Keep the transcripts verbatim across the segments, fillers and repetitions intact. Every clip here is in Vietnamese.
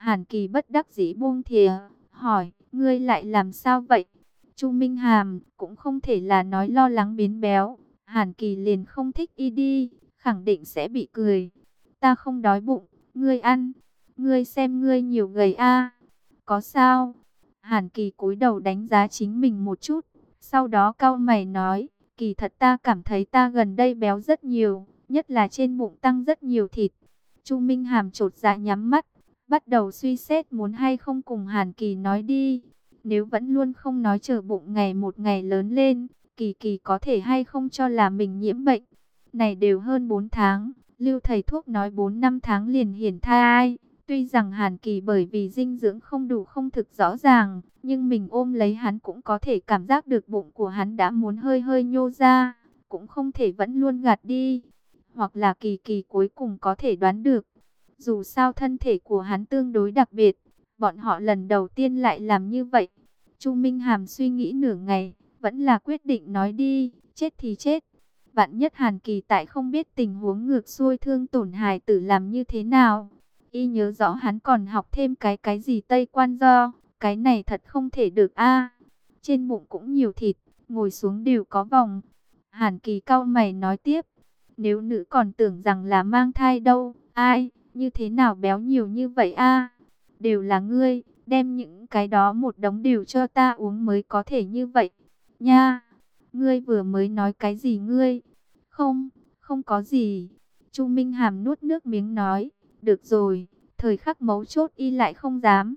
Hàn Kỳ bất đắc dĩ buông thìa, hỏi, ngươi lại làm sao vậy? Chu Minh Hàm cũng không thể là nói lo lắng biến béo. Hàn Kỳ liền không thích y đi, khẳng định sẽ bị cười. Ta không đói bụng, ngươi ăn. Ngươi xem ngươi nhiều gầy a. Có sao? Hàn Kỳ cúi đầu đánh giá chính mình một chút, sau đó cau mày nói, kỳ thật ta cảm thấy ta gần đây béo rất nhiều, nhất là trên bụng tăng rất nhiều thịt. Chu Minh Hàm chột dạ nhắm mắt, bắt đầu suy xét muốn hay không cùng Hàn Kỳ nói đi. Nếu vẫn luôn không nói, chờ bụng ngày một ngày lớn lên, Kỳ Kỳ có thể hay không cho là mình nhiễm bệnh. Này đều hơn bốn tháng, Lưu thầy thuốc nói bốn năm tháng liền hiển thai. Tuy rằng Hàn Kỳ bởi vì dinh dưỡng không đủ không thực rõ ràng, nhưng mình ôm lấy hắn cũng có thể cảm giác được bụng của hắn đã muốn hơi hơi nhô ra, cũng không thể vẫn luôn gạt đi. Hoặc là Kỳ Kỳ cuối cùng có thể đoán được. Dù sao thân thể của hắn tương đối đặc biệt, bọn họ lần đầu tiên lại làm như vậy. Chu Minh Hàm suy nghĩ nửa ngày, vẫn là quyết định nói đi, chết thì chết. Vạn nhất Hàn Kỳ tại không biết tình huống ngược xuôi thương tổn hài tử làm như thế nào. Y nhớ rõ hắn còn học thêm cái cái gì Tây Quan Do, cái này thật không thể được a. Trên bụng cũng nhiều thịt, ngồi xuống đều có vòng. Hàn Kỳ cau mày nói tiếp, nếu nữ còn tưởng rằng là mang thai đâu, ai, như thế nào béo nhiều như vậy a? Đều là ngươi, đem những cái đó một đống đều cho ta uống mới có thể như vậy. Nha, ngươi vừa mới nói cái gì ngươi? Không, không có gì. Chu Minh Hàm nuốt nước miếng nói, được rồi, thời khắc mấu chốt y lại không dám.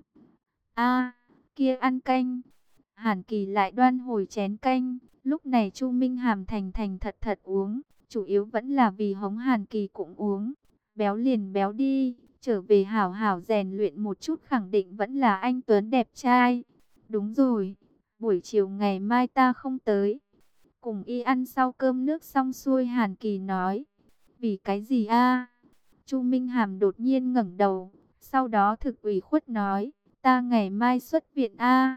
A, kia ăn canh. Hàn Kỳ lại đoan hồi chén canh, lúc này Chu Minh Hàm thành thành thật thật uống, chủ yếu vẫn là vì hống Hàn Kỳ cũng uống. Béo liền béo đi, trở về hảo hảo rèn luyện một chút, khẳng định vẫn là anh Tuấn đẹp trai. Đúng rồi, buổi chiều ngày mai ta không tới. Cùng y ăn sau cơm nước xong xuôi, Hàn Kỳ nói, vì cái gì a? Chu Minh Hàm đột nhiên ngẩng đầu, sau đó thực ủy khuất nói, ta ngày mai xuất viện a.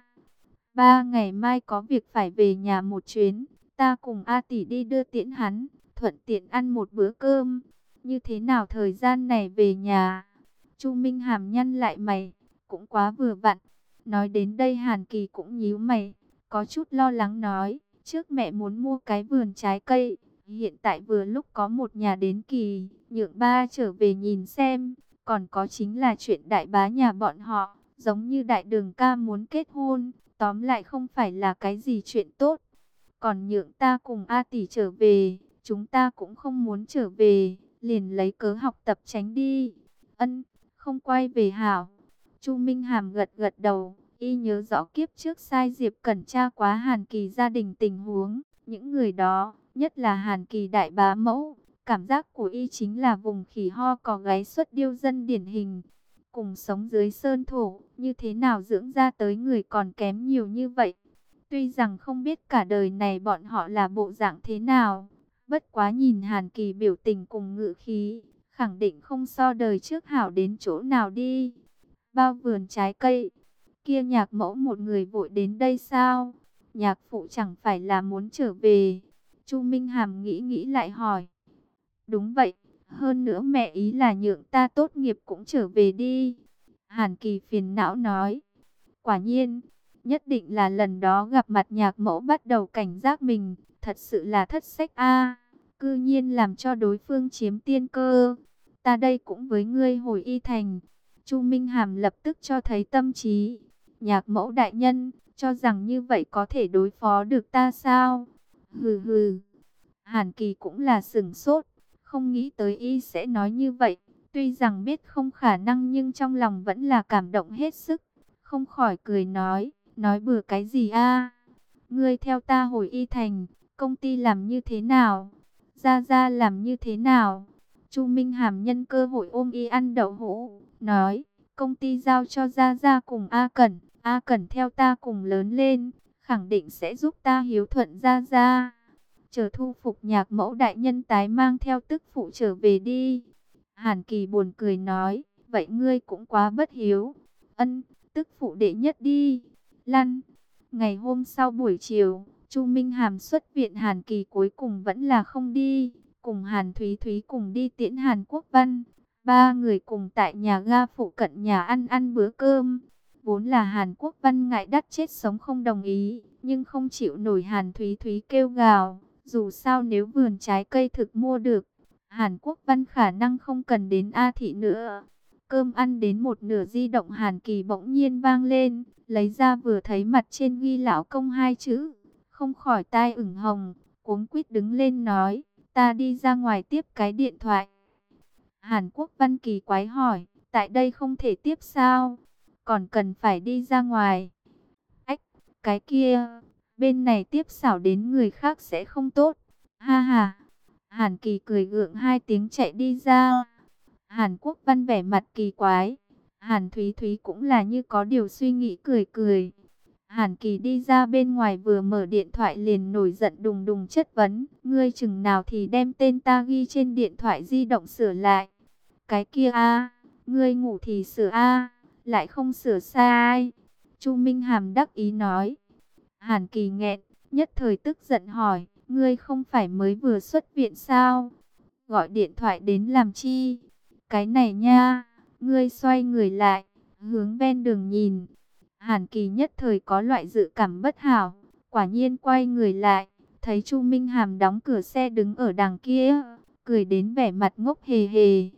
Ba ngày mai có việc phải về nhà một chuyến, ta cùng A tỷ đi đưa tiễn hắn, thuận tiện ăn một bữa cơm. Như thế nào thời gian này về nhà? Chu Minh Hàm nhăn lại mày, cũng quá vừa vặn. Nói đến đây Hàn Kỳ cũng nhíu mày, có chút lo lắng nói, trước mẹ muốn mua cái vườn trái cây, hiện tại vừa lúc có một nhà đến kỳ, nhượng ba trở về nhìn xem. Còn có chính là chuyện đại bá nhà bọn họ, giống như đại đường ca muốn kết hôn, tóm lại không phải là cái gì chuyện tốt. Còn nhượng ta cùng A tỷ trở về, chúng ta cũng không muốn trở về, liền lấy cớ học tập tránh đi. Ân, không quay về hảo. Chu Minh Hàm gật gật đầu, y nhớ rõ kiếp trước sai Diệp Cẩn tra quá Hàn Kỳ gia đình tình huống. Những người đó, nhất là Hàn Kỳ đại bá mẫu, cảm giác của y chính là vùng khỉ ho cò gáy xuất điêu dân điển hình. Cùng sống dưới sơn thổ, như thế nào dưỡng ra tới người còn kém nhiều như vậy. Tuy rằng không biết cả đời này bọn họ là bộ dạng thế nào, bất quá nhìn Hàn Kỳ biểu tình cùng ngữ khí, khẳng định không so đời trước hảo đến chỗ nào đi. Bao vườn trái cây, kia nhạc mẫu một người vội đến đây sao? Nhạc phụ chẳng phải là muốn trở về? Chu Minh Hàm nghĩ nghĩ lại hỏi. Đúng vậy, hơn nữa mẹ ý là nhượng ta tốt nghiệp cũng trở về đi. Hàn Kỳ phiền não nói. Quả nhiên, nhất định là lần đó gặp mặt nhạc mẫu bắt đầu cảnh giác mình, thật sự là thất sách a, cư nhiên làm cho đối phương chiếm tiên cơ. Ta đây cũng với ngươi hồi y thành. Chu Minh Hàm lập tức cho thấy tâm trí. Nhạc mẫu đại nhân, cho rằng như vậy có thể đối phó được ta sao? Hừ hừ. Hàn Kỳ cũng là sửng sốt, không nghĩ tới y sẽ nói như vậy. Tuy rằng biết không khả năng nhưng trong lòng vẫn là cảm động hết sức. Không khỏi cười nói, nói bừa cái gì a? Ngươi theo ta hồi y thành, công ty làm như thế nào? Gia Gia làm như thế nào? Chu Minh Hàm nhân cơ hội ôm y ăn đậu hũ, nói, công ty giao cho Gia Gia cùng A Cẩn, A Cẩn theo ta cùng lớn lên, khẳng định sẽ giúp ta hiếu thuận Gia Gia. Chờ thu phục nhạc mẫu đại nhân tái mang theo tức phụ trở về đi. Hàn Kỳ buồn cười nói, vậy ngươi cũng quá bất hiếu. Ân, tức phụ đệ nhất đi. Lăn. Ngày hôm sau buổi chiều, Chu Minh Hàm xuất viện, Hàn Kỳ cuối cùng vẫn là không đi. Cùng Hàn Thúy Thúy cùng đi tiễn Hàn Quốc Văn. Ba người cùng tại nhà ga phụ cận nhà ăn ăn bữa cơm. Vốn là Hàn Quốc Văn ngại đắt chết sống không đồng ý, nhưng không chịu nổi Hàn Thúy Thúy kêu gào. Dù sao nếu vườn trái cây thực mua được, Hàn Quốc Văn khả năng không cần đến A Thị nữa. Cơm ăn đến một nửa, di động Hàn Kỳ bỗng nhiên vang lên, lấy ra vừa thấy mặt trên ghi lão công hai chữ, không khỏi tai ửng hồng, cuống quýt đứng lên nói, ta đi ra ngoài tiếp cái điện thoại. Hàn Quốc Văn kỳ quái hỏi, tại đây không thể tiếp sao? Còn cần phải đi ra ngoài? Ách, cái kia, bên này tiếp xảo đến người khác sẽ không tốt. Ha ha. Hàn Kỳ cười gượng hai tiếng chạy đi ra. Hàn Quốc Văn vẻ mặt kỳ quái. Hàn Thúy Thúy cũng là như có điều suy nghĩ cười cười. Hàn Kỳ đi ra bên ngoài vừa mở điện thoại liền nổi giận đùng đùng chất vấn. Ngươi chừng nào thì đem tên ta ghi trên điện thoại di động sửa lại. Cái kia a, ngươi ngủ thì sửa a, lại không sửa sai. Chu Minh Hàm đắc ý nói. Hàn Kỳ nghẹn, nhất thời tức giận hỏi. Ngươi không phải mới vừa xuất viện sao? Gọi điện thoại đến làm chi? Cái này nha, ngươi xoay người lại, hướng ven đường nhìn. Hàn Kỳ nhất thời có loại dự cảm bất hảo, quả nhiên quay người lại, thấy Chu Minh Hàm đóng cửa xe đứng ở đằng kia, cười đến vẻ mặt ngốc hề hề.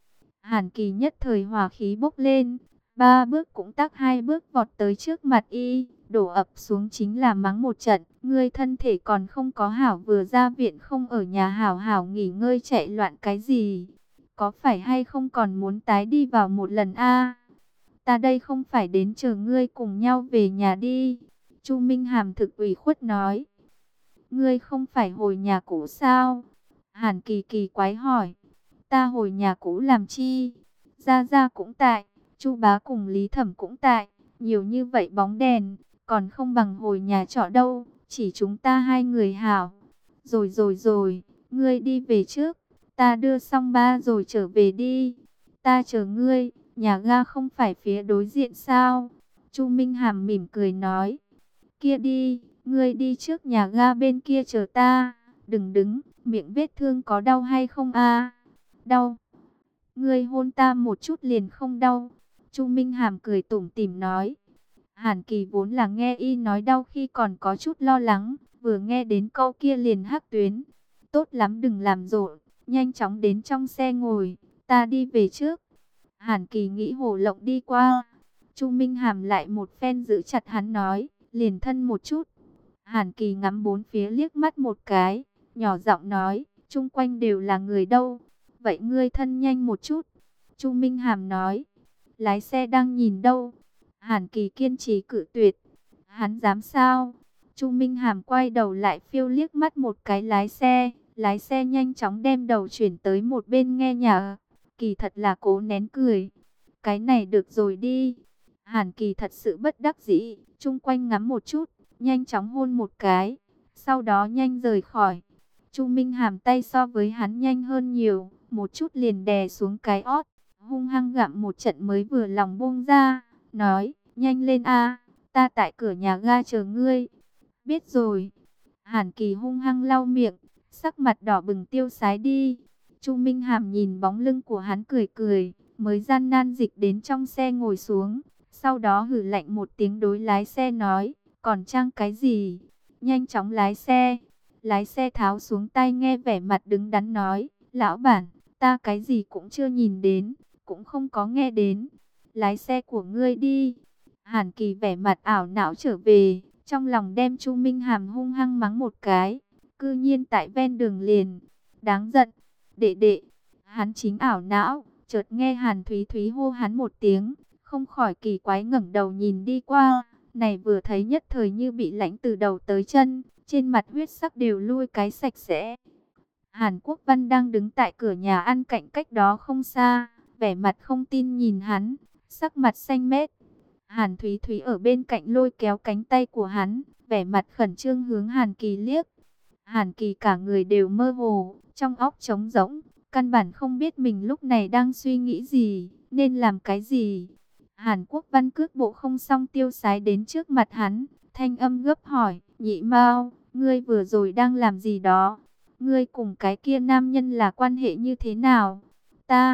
Hàn Kỳ nhất thời hỏa khí bốc lên, ba bước cũng tắc hai bước vọt tới trước mặt y, đổ ập xuống chính là mắng một trận. Ngươi thân thể còn không có hảo, vừa ra viện không ở nhà hảo hảo nghỉ ngơi chạy loạn cái gì? Có phải hay không còn muốn tái đi vào một lần a? Ta đây không phải đến chờ ngươi cùng nhau về nhà đi. Chu Minh Hàm thực ủy khuất nói. Ngươi không phải hồi nhà cũ sao? Hàn Kỳ kỳ quái hỏi. Ta hồi nhà cũ làm chi? Gia Gia cũng tại, Chu Bá cùng Lý Thẩm cũng tại, nhiều như vậy bóng đèn, còn không bằng hồi nhà trọ đâu, chỉ chúng ta hai người hảo. Rồi rồi rồi, ngươi đi về trước, ta đưa xong ba rồi trở về đi. Ta chờ ngươi, nhà ga không phải phía đối diện sao? Chu Minh Hàm mỉm cười nói. Kia đi, ngươi đi trước nhà ga bên kia chờ ta, đừng đứng, miệng vết thương có đau hay không a? Đau. Ngươi hôn ta một chút liền không đau. Chu Minh Hàm cười tủm tỉm nói. Hàn Kỳ vốn là nghe y nói đau khi còn có chút lo lắng, vừa nghe đến câu kia liền hắc tuyến. Tốt lắm, đừng làm rộn, nhanh chóng đến trong xe ngồi, ta đi về trước. Hàn Kỳ nghĩ hồ lộng đi qua. Chu Minh Hàm lại một phen giữ chặt hắn nói, liền thân một chút. Hàn Kỳ ngắm bốn phía liếc mắt một cái, nhỏ giọng nói, chung quanh đều là người đâu. Vậy ngươi thân nhanh một chút. Chu Minh Hàm nói, lái xe đang nhìn đâu. Hàn Kỳ kiên trì cự tuyệt. Hắn dám sao? Chu Minh Hàm quay đầu lại phiêu liếc mắt một cái lái xe. Lái xe nhanh chóng đem đầu chuyển tới một bên nghe nhạc. Kỳ thật là cố nén cười. Cái này được rồi đi. Hàn Kỳ thật sự bất đắc dĩ. Chung quanh ngắm một chút, nhanh chóng hôn một cái. Sau đó nhanh rời khỏi. Chu Minh Hàm tay so với hắn nhanh hơn nhiều, một chút liền đè xuống cái ót, hung hăng gặm một trận mới vừa lòng buông ra, nói, nhanh lên a, ta tại cửa nhà ga chờ ngươi. Biết rồi. Hàn Kỳ hung hăng lau miệng, sắc mặt đỏ bừng tiêu sái đi. Chu Minh Hàm nhìn bóng lưng của hắn cười cười, mới gian nan dịch đến trong xe ngồi xuống, sau đó hử lạnh một tiếng đối lái xe nói, còn trang cái gì, nhanh chóng lái xe. Lái xe tháo xuống tai nghe vẻ mặt đứng đắn nói, lão bản, ta cái gì cũng chưa nhìn đến, cũng không có nghe đến. Lái xe của ngươi đi. Hàn Kỳ vẻ mặt ảo não trở về, trong lòng đem Chu Minh Hàm hung hăng mắng một cái. Cư nhiên tại ven đường liền. Đáng giận. Đệ đệ. Hắn chính ảo não, chợt nghe Hàn Thúy Thúy hô hắn một tiếng, không khỏi kỳ quái ngẩng đầu nhìn đi qua. Này vừa thấy nhất thời như bị lãnh từ đầu tới chân. Trên mặt huyết sắc đều lui cái sạch sẽ. Hàn Quốc Văn đang đứng tại cửa nhà ăn cạnh cách đó không xa, vẻ mặt không tin nhìn hắn, sắc mặt xanh mét. Hàn Thúy Thúy ở bên cạnh lôi kéo cánh tay của hắn, vẻ mặt khẩn trương hướng Hàn Kỳ liếc. Hàn Kỳ cả người đều mơ hồ, trong óc trống rỗng, căn bản không biết mình lúc này đang suy nghĩ gì, nên làm cái gì. Hàn Quốc Văn cước bộ không xong tiêu sái đến trước mặt hắn, thanh âm gấp hỏi, Nhị Mao, ngươi vừa rồi đang làm gì đó? Ngươi cùng cái kia nam nhân là quan hệ như thế nào? Ta,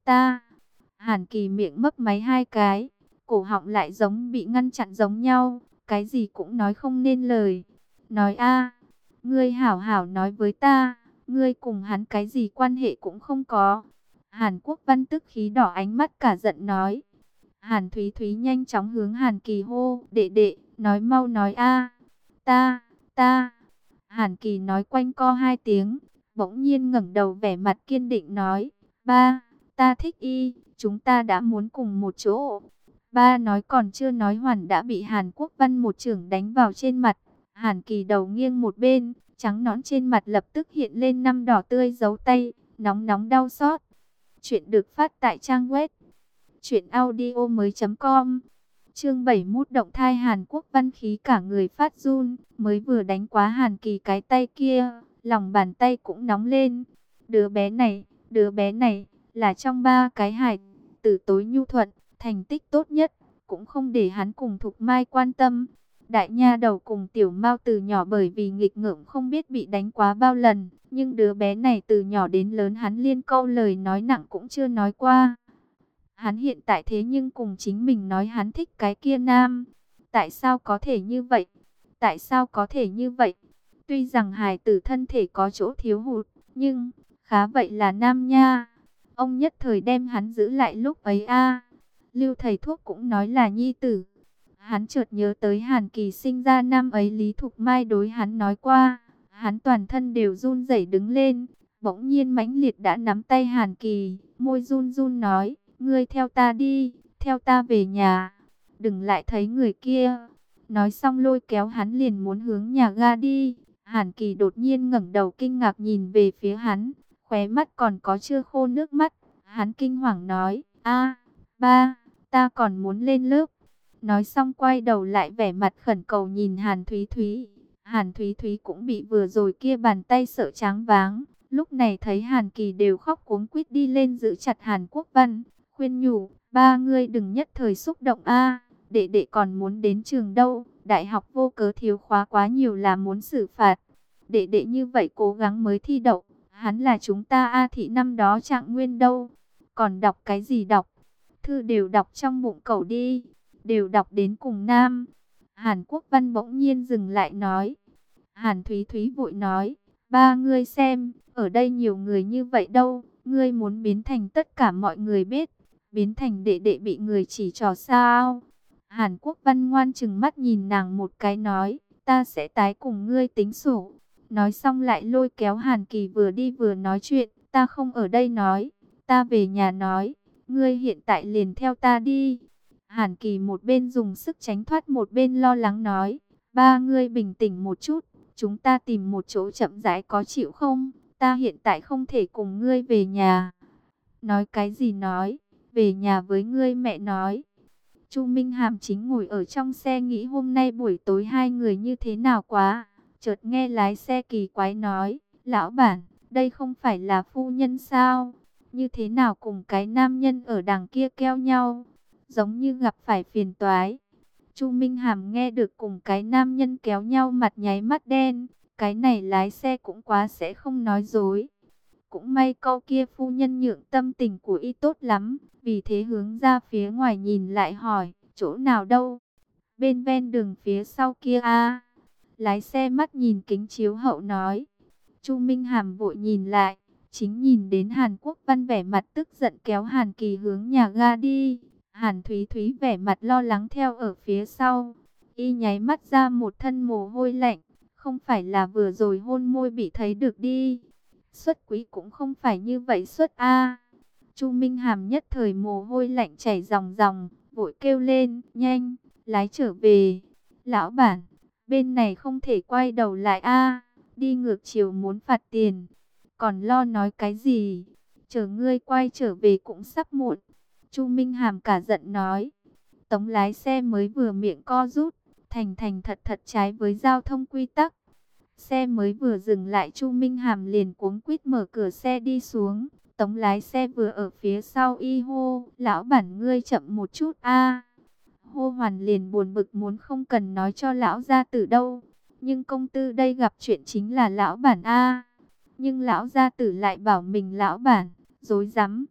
ta. Hàn Kỳ miệng mấp máy hai cái, cổ họng lại giống bị ngăn chặn giống nhau, cái gì cũng nói không nên lời. Nói a, ngươi hảo hảo nói với ta, ngươi cùng hắn cái gì quan hệ cũng không có. Hàn Quốc Văn tức khí đỏ ánh mắt cả giận nói. Hàn Thúy Thúy nhanh chóng hướng Hàn Kỳ hô, đệ đệ, nói mau nói a, ta, ta. Hàn Kỳ nói quanh co hai tiếng, bỗng nhiên ngẩng đầu vẻ mặt kiên định nói, ba, ta thích y, chúng ta đã muốn cùng một chỗ. Ba nói còn chưa nói hoàn đã bị Hàn Quốc Văn một chưởng đánh vào trên mặt. Hàn Kỳ đầu nghiêng một bên, trắng nõn trên mặt lập tức hiện lên năm đỏ tươi dấu tay, nóng nóng đau xót. Chuyện được phát tại trang web truyện audio mới chấm com. Chương bảy mươi mốt động thai. Hàn Quốc Văn khí cả người phát run, mới vừa đánh quá Hàn Kỳ cái tay kia, lòng bàn tay cũng nóng lên. Đứa bé này, đứa bé này là trong ba cái hài tử tối nhu thuận, thành tích tốt nhất, cũng không để hắn cùng Thục Mai quan tâm. Đại nha đầu cùng Tiểu Mao từ nhỏ bởi vì nghịch ngợm không biết bị đánh quá bao lần, nhưng đứa bé này từ nhỏ đến lớn hắn liên câu lời nói nặng cũng chưa nói qua. Hắn hiện tại thế nhưng cùng chính mình nói hắn thích cái kia nam. Tại sao có thể như vậy? Tại sao có thể như vậy? Tuy rằng hài tử thân thể có chỗ thiếu hụt, nhưng khá vậy là nam nha. Ông nhất thời đem hắn giữ lại lúc ấy a. Lưu thầy thuốc cũng nói là nhi tử. Hắn chợt nhớ tới Hàn Kỳ sinh ra năm ấy Lý Thục Mai đối hắn nói qua. Hắn toàn thân đều run rẩy đứng lên, bỗng nhiên mãnh liệt đã nắm tay Hàn Kỳ, môi run run nói, ngươi theo ta đi, theo ta về nhà, đừng lại thấy người kia. Nói xong lôi kéo hắn liền muốn hướng nhà ga đi. Hàn Kỳ đột nhiên ngẩng đầu kinh ngạc nhìn về phía hắn, khóe mắt còn có chưa khô nước mắt. Hắn kinh hoàng nói, a, ba, ta còn muốn lên lớp. Nói xong quay đầu lại vẻ mặt khẩn cầu nhìn Hàn Thúy Thúy. Hàn Thúy Thúy cũng bị vừa rồi kia bàn tay sợ choáng váng. Lúc này thấy Hàn Kỳ đều khóc cuống quýt đi lên giữ chặt Hàn Quốc Văn, khuyên nhủ, ba ngươi đừng nhất thời xúc động a, đệ đệ còn muốn đến trường đâu, đại học vô cớ thiếu khóa quá nhiều là muốn xử phạt. Đệ đệ như vậy cố gắng mới thi đậu, hắn là chúng ta A thị năm đó trạng nguyên đâu, còn đọc cái gì đọc, thư đều đọc trong bụng cậu đi, đều đọc đến cùng nam. Hàn Quốc Văn bỗng nhiên dừng lại nói. Hàn Thúy Thúy vội nói, ba ngươi xem, ở đây nhiều người như vậy đâu, ngươi muốn biến thành tất cả mọi người biết, biến thành đệ đệ bị người chỉ trỏ sao? Hàn Quốc Văn ngoan trừng mắt nhìn nàng một cái nói, ta sẽ tái cùng ngươi tính sổ. Nói xong lại lôi kéo Hàn Kỳ vừa đi vừa nói chuyện, ta không ở đây nói, ta về nhà nói, ngươi hiện tại liền theo ta đi. Hàn Kỳ một bên dùng sức tránh thoát một bên lo lắng nói, ba ngươi bình tĩnh một chút, chúng ta tìm một chỗ chậm rãi có chịu không? Ta hiện tại không thể cùng ngươi về nhà. Nói cái gì nói, về nhà với ngươi mẹ nói. Chu Minh Hàm chính ngồi ở trong xe nghĩ hôm nay buổi tối hai người như thế nào quá. Chợt nghe lái xe kỳ quái nói, lão bản, đây không phải là phu nhân sao? Như thế nào cùng cái nam nhân ở đằng kia keo nhau? Giống như gặp phải phiền toái. Chu Minh Hàm nghe được cùng cái nam nhân kéo nhau mặt nháy mắt đen. Cái này lái xe cũng quá sẽ không nói dối. Cũng may câu kia phu nhân nhượng tâm tình của y tốt lắm. Vì thế hướng ra phía ngoài nhìn lại hỏi, chỗ nào đâu? Bên ven đường phía sau kia a. Lái xe mắt nhìn kính chiếu hậu nói. Chu Minh Hàm vội nhìn lại. Chính nhìn đến Hàn Quốc Văn vẻ mặt tức giận kéo Hàn Kỳ hướng nhà ga đi. Hàn Thúy Thúy vẻ mặt lo lắng theo ở phía sau. Y nháy mắt ra một thân mồ hôi lạnh. Không phải là vừa rồi hôn môi bị thấy được đi. Xuất quý cũng không phải như vậy xuất a. Chu Minh Hàm nhất thời mồ hôi lạnh chảy ròng ròng, vội kêu lên, nhanh, lái trở về. Lão bản, bên này không thể quay đầu lại a, đi ngược chiều muốn phạt tiền. Còn lo nói cái gì? Chờ ngươi quay trở về cũng sắp muộn. Chu Minh Hàm cả giận nói. Tống lái xe mới vừa miệng co rút, thành thành thật thật trái với giao thông quy tắc. Xe mới vừa dừng lại Chu Minh Hàm liền cuống quýt mở cửa xe đi xuống. Tống lái xe vừa ở phía sau y hô, lão bản ngươi chậm một chút a. Hô Hoàn liền buồn bực muốn không cần nói cho lão gia tử đâu. Nhưng công tư đây gặp chuyện chính là lão bản a. Nhưng lão gia tử lại bảo mình lão bản, dối rắm.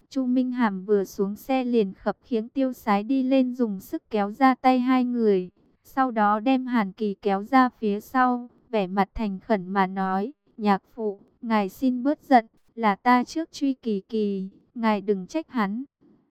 Chu Minh Hàm vừa xuống xe liền khập khiễng tiêu sái đi lên dùng sức kéo ra tay hai người. Sau đó đem Hàn Kỳ kéo ra phía sau, vẻ mặt thành khẩn mà nói, nhạc phụ, ngài xin bớt giận, là ta trước truy Kỳ Kỳ, ngài đừng trách hắn.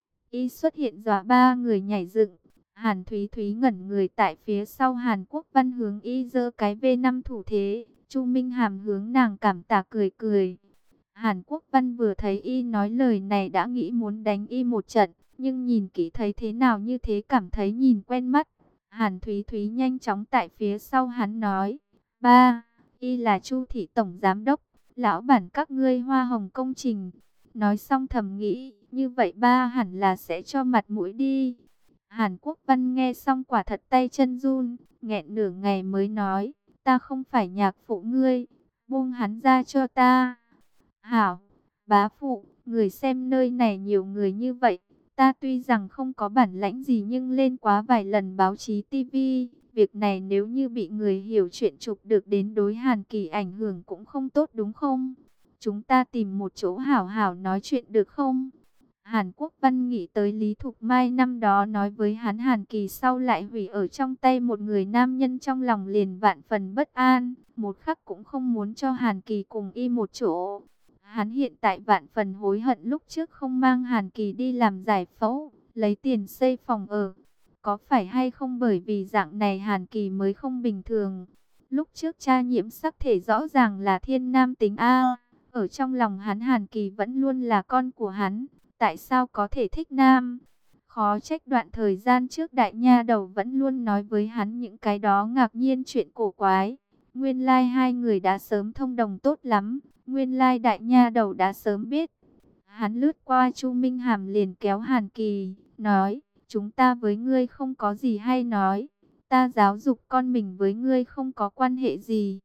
Y xuất hiện dọa ba người nhảy dựng. Hàn Thúy Thúy ngẩn người tại phía sau Hàn Quốc Văn hướng Y giơ cái vê năm thủ thế. Chu Minh Hàm hướng nàng cảm tạ cười cười. Hàn Quốc Văn vừa thấy Y nói lời này đã nghĩ muốn đánh Y một trận, nhưng nhìn kỹ thấy thế nào như thế cảm thấy nhìn quen mắt. Hàn Thúy Thúy nhanh chóng tại phía sau hắn nói, ba, Y là Chu thị tổng giám đốc, lão bản các ngươi hoa hồng công trình. Nói xong thầm nghĩ, như vậy ba hẳn là sẽ cho mặt mũi đi. Hàn Quốc Văn nghe xong quả thật tay chân run, nghẹn nửa ngày mới nói, ta không phải nhạc phụ ngươi, buông hắn ra cho ta. Hảo, bá phụ, người xem nơi này nhiều người như vậy, ta tuy rằng không có bản lãnh gì nhưng lên quá vài lần báo chí ti vi, việc này nếu như bị người hiểu chuyện chụp được đến đối Hàn Kỳ ảnh hưởng cũng không tốt đúng không? Chúng ta tìm một chỗ hảo hảo nói chuyện được không? Hàn Quốc Văn nghĩ tới Lý Thục Mai năm đó nói với hắn Hàn Kỳ sau lại hủy ở trong tay một người nam nhân, trong lòng liền vạn phần bất an, một khắc cũng không muốn cho Hàn Kỳ cùng Y một chỗ. Hắn hiện tại vạn phần hối hận lúc trước không mang Hàn Kỳ đi làm giải phẫu, lấy tiền xây phòng ở. Có phải hay không bởi vì dạng này Hàn Kỳ mới không bình thường? Lúc trước cha nhiễm sắc thể rõ ràng là thiên nam tính A. Ở trong lòng hắn Hàn Kỳ vẫn luôn là con của hắn. Tại sao có thể thích nam? Khó trách đoạn thời gian trước đại nha đầu vẫn luôn nói với hắn những cái đó ngạc nhiên chuyện cổ quái. Nguyên lai hai người đã sớm thông đồng tốt lắm. Nguyên lai đại nha đầu đã sớm biết. Hắn lướt qua Chu Minh Hàm liền kéo Hàn Kỳ, nói, chúng ta với ngươi không có gì hay nói. Ta giáo dục con mình với ngươi không có quan hệ gì.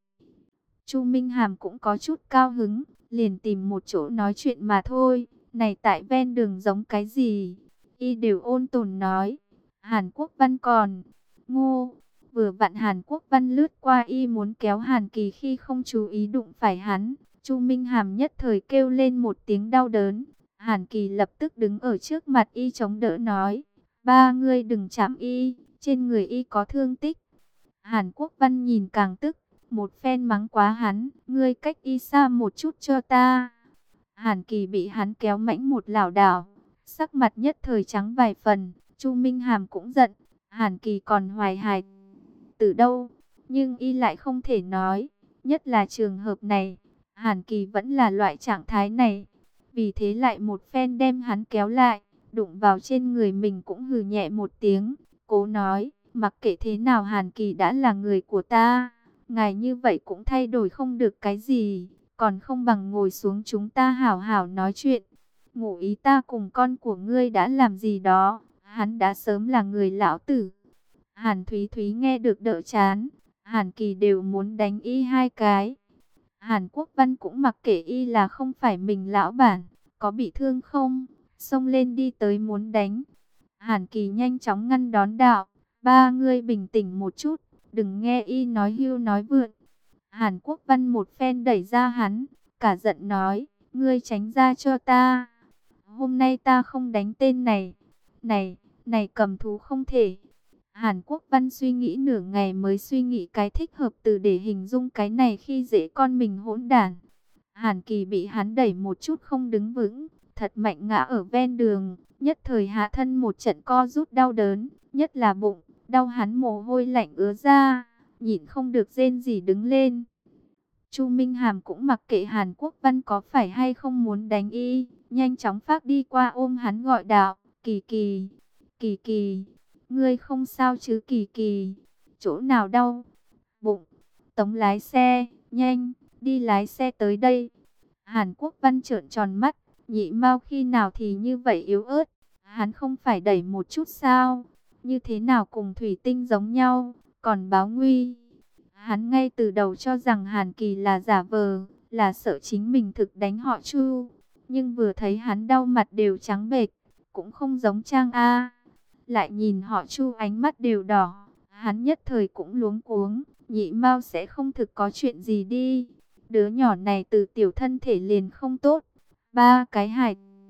Chu Minh Hàm cũng có chút cao hứng, liền tìm một chỗ nói chuyện mà thôi. Này tại ven đường giống cái gì? Y đều ôn tồn nói. Hàn Quốc Văn còn ngô. Vừa vặn Hàn Quốc Văn lướt qua Y muốn kéo Hàn Kỳ khi không chú ý đụng phải hắn. Chu Minh Hàm nhất thời kêu lên một tiếng đau đớn. Hàn Kỳ lập tức đứng ở trước mặt Y chống đỡ nói. Ba ngươi đừng chạm Y, trên người Y có thương tích. Hàn Quốc Văn nhìn càng tức, một phen mắng quá hắn. Ngươi cách Y xa một chút cho ta. Hàn Kỳ bị hắn kéo mãnh một lảo đảo, sắc mặt nhất thời trắng vài phần. Chu Minh Hàm cũng giận, Hàn Kỳ còn hoài hài từ đâu, nhưng Y lại không thể nói, nhất là trường hợp này, Hàn Kỳ vẫn là loại trạng thái này. Vì thế lại một phen đem hắn kéo lại, đụng vào trên người mình cũng hừ nhẹ một tiếng, cố nói, mặc kệ thế nào Hàn Kỳ đã là người của ta, ngài như vậy cũng thay đổi không được cái gì. Còn không bằng ngồi xuống chúng ta hảo hảo nói chuyện. Ngụ ý ta cùng con của ngươi đã làm gì đó, hắn đã sớm là người lão tử. Hàn Thúy Thúy nghe được đỡ chán, Hàn Kỳ đều muốn đánh Y hai cái. Hàn Quốc Văn cũng mặc kệ Y là không phải mình lão bản, có bị thương không, xông lên đi tới muốn đánh. Hàn Kỳ nhanh chóng ngăn đón đạo, ba ngươi bình tĩnh một chút, đừng nghe Y nói hưu nói vượn. Hàn Quốc Văn một phen đẩy ra hắn, cả giận nói, ngươi tránh ra cho ta. Hôm nay ta không đánh tên này. Này, này cầm thú không thể. Hàn Quốc Văn suy nghĩ nửa ngày mới suy nghĩ cái thích hợp từ để hình dung cái này khi dễ con mình hỗn đản. Hàn Kỳ bị hắn đẩy một chút không đứng vững, thật mạnh ngã ở ven đường, nhất thời hạ thân một trận co rút đau đớn, nhất là bụng, đau hắn mồ hôi lạnh ứa ra. Nhịn không được rên rỉ đứng lên. Chu Minh Hàm cũng mặc kệ Hàn Quốc Văn có phải hay không muốn đánh Y, nhanh chóng phát đi qua ôm hắn gọi đạo, Kỳ Kỳ, Kỳ Kỳ, ngươi không sao chứ Kỳ Kỳ, chỗ nào đau? Bụng, Tống lái xe, nhanh, đi lái xe tới đây. Hàn Quốc Văn trợn tròn mắt, nhị mao khi nào thì như vậy yếu ớt, hắn không phải đẩy một chút sao, như thế nào cùng thủy tinh giống nhau. Còn báo nguy, hắn ngay từ đầu cho rằng Hàn Kỳ là giả vờ, là sợ chính mình thực đánh họ Chu. Nhưng vừa thấy hắn đau mặt đều trắng bệch, cũng không giống Trang A. Lại nhìn họ Chu ánh mắt đều đỏ, hắn nhất thời cũng luống cuống, nhị mao sẽ không thực có chuyện gì đi. Đứa nhỏ này từ tiểu thân thể liền không tốt, ba cái hài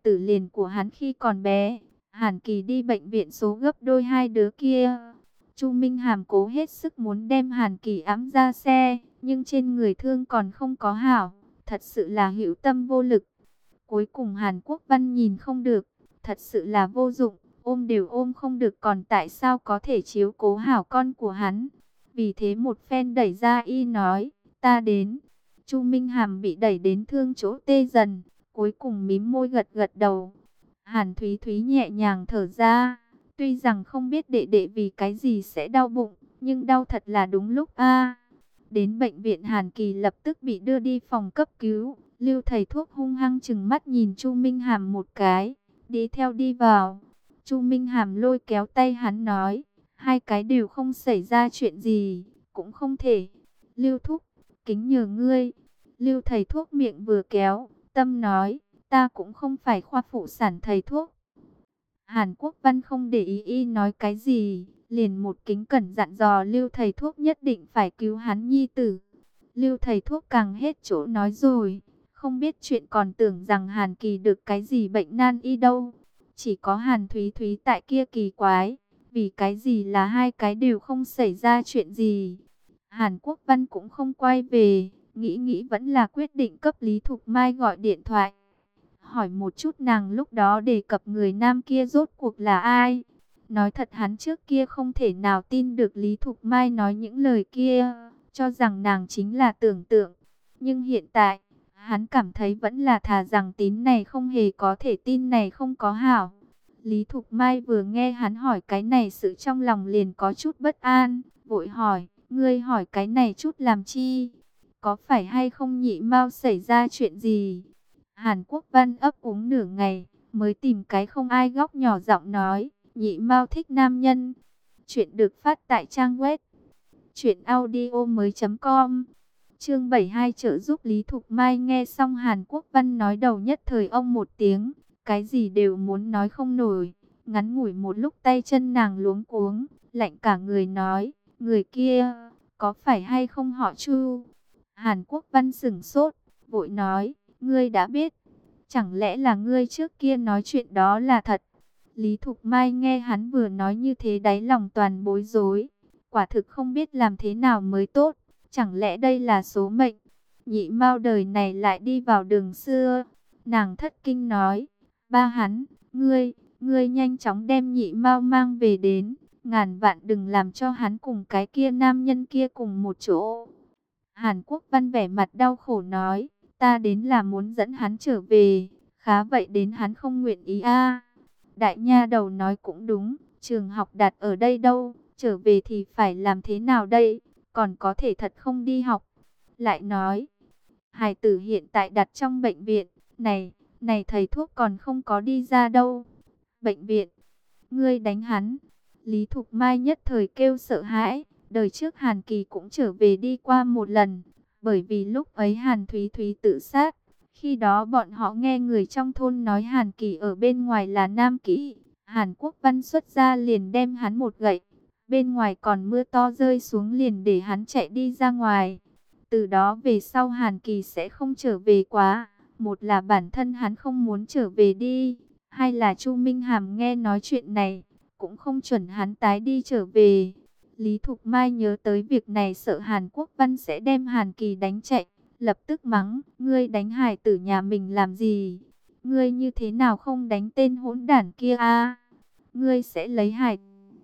tử liền của hắn khi còn bé. Hàn Kỳ đi bệnh viện số gấp đôi hai đứa kia. Chu Minh Hàm cố hết sức muốn đem Hàn Kỳ ẵm ra xe, nhưng trên người thương còn không có hảo, thật sự là hữu tâm vô lực. Cuối cùng Hàn Quốc Văn nhìn không được, thật sự là vô dụng, ôm đều ôm không được, còn tại sao có thể chiếu cố hảo con của hắn. Vì thế một phen đẩy ra y nói, ta đến. Chu Minh Hàm bị đẩy đến thương chỗ tê dần, cuối cùng mím môi gật gật đầu. Hàn Thúy Thúy nhẹ nhàng thở ra, tuy rằng không biết đệ đệ vì cái gì sẽ đau bụng, nhưng đau thật là đúng lúc a. Đến bệnh viện Hàn Kỳ lập tức bị đưa đi phòng cấp cứu. Lưu thầy thuốc hung hăng chừng mắt nhìn Chu Minh Hàm một cái, đi theo đi vào. Chu Minh Hàm lôi kéo tay hắn nói, hai cái đều không xảy ra chuyện gì, cũng không thể. Lưu thúc, kính nhờ ngươi. Lưu thầy thuốc miệng vừa kéo, tâm nói, ta cũng không phải khoa phụ sản thầy thuốc. Hàn Quốc Văn không để ý y nói cái gì, liền một kính cẩn dặn dò Lưu thầy thuốc nhất định phải cứu hắn nhi tử. Lưu thầy thuốc càng hết chỗ nói rồi, không biết chuyện còn tưởng rằng Hàn Kỳ được cái gì bệnh nan y đâu. Chỉ có Hàn Thúy Thúy tại kia kỳ quái, vì cái gì là hai cái đều không xảy ra chuyện gì. Hàn Quốc Văn cũng không quay về, nghĩ nghĩ vẫn là quyết định cấp Lý Thục Mai gọi điện thoại. Hỏi một chút nàng lúc đó đề cập người nam kia rốt cuộc là ai. Nói thật hắn trước kia không thể nào tin được Lý Thục Mai nói những lời kia, cho rằng nàng chính là tưởng tượng. Nhưng hiện tại, hắn cảm thấy vẫn là thà rằng tín này không hề có thể tin này không có hảo. Lý Thục Mai vừa nghe hắn hỏi cái này, sự trong lòng liền có chút bất an, vội hỏi, ngươi hỏi cái này chút làm chi? Có phải hay không Nhị Mao xảy ra chuyện gì? Hàn Quốc Văn ấp úng nửa ngày, mới tìm cái không ai góc nhỏ giọng nói, Nhị Mao thích nam nhân. Chuyện được phát tại trang web truyện audio mới chấm com. Chương bảy mươi hai trợ giúp Lý Thục Mai. Nghe xong Hàn Quốc Văn nói, đầu nhất thời ông một tiếng, cái gì đều muốn nói không nổi. Ngắn ngủi một lúc tay chân nàng luống cuống, lạnh cả người nói, người kia có phải hay không họ Chu? Hàn Quốc Văn sững sốt, vội nói, ngươi đã biết, chẳng lẽ là ngươi trước kia nói chuyện đó là thật? Lý Thục Mai nghe hắn vừa nói như thế, đáy lòng toàn bối rối, quả thực không biết làm thế nào mới tốt. Chẳng lẽ đây là số mệnh? Nhị Mao đời này lại đi vào đường xưa. Nàng thất kinh nói, ba hắn, ngươi, ngươi nhanh chóng đem Nhị Mao mang về đến, ngàn vạn đừng làm cho hắn cùng cái kia nam nhân kia cùng một chỗ. Hàn Quốc Văn vẻ mặt đau khổ nói, ta đến là muốn dẫn hắn trở về, khá vậy đến hắn không nguyện ý a. Đại nha đầu nói cũng đúng, trường học đặt ở đây đâu, trở về thì phải làm thế nào đây? Còn có thể thật không đi học. Lại nói, hài tử hiện tại đặt trong bệnh viện, này, này thầy thuốc còn không có đi ra đâu. Bệnh viện, ngươi đánh hắn. Lý Thục Mai nhất thời kêu sợ hãi, đời trước Hàn Kỳ cũng trở về đi qua một lần, bởi vì lúc ấy Hàn Thúy Thúy tự sát. Khi đó bọn họ nghe người trong thôn nói Hàn Kỳ ở bên ngoài là nam kỹ, Hàn Quốc Văn xuất ra liền đem hắn một gậy. Bên ngoài còn mưa to rơi xuống liền để hắn chạy đi ra ngoài. Từ đó về sau Hàn Kỳ sẽ không trở về quá. Một là bản thân hắn không muốn trở về đi, hai là Chu Minh Hàm nghe nói chuyện này, cũng không chuẩn hắn tái đi trở về. Lý Thục Mai nhớ tới việc này, sợ Hàn Quốc Văn sẽ đem Hàn Kỳ đánh chạy, lập tức mắng, ngươi đánh hài tử nhà mình làm gì? Ngươi như thế nào không đánh tên hỗn đản kia a? Ngươi sẽ lấy hài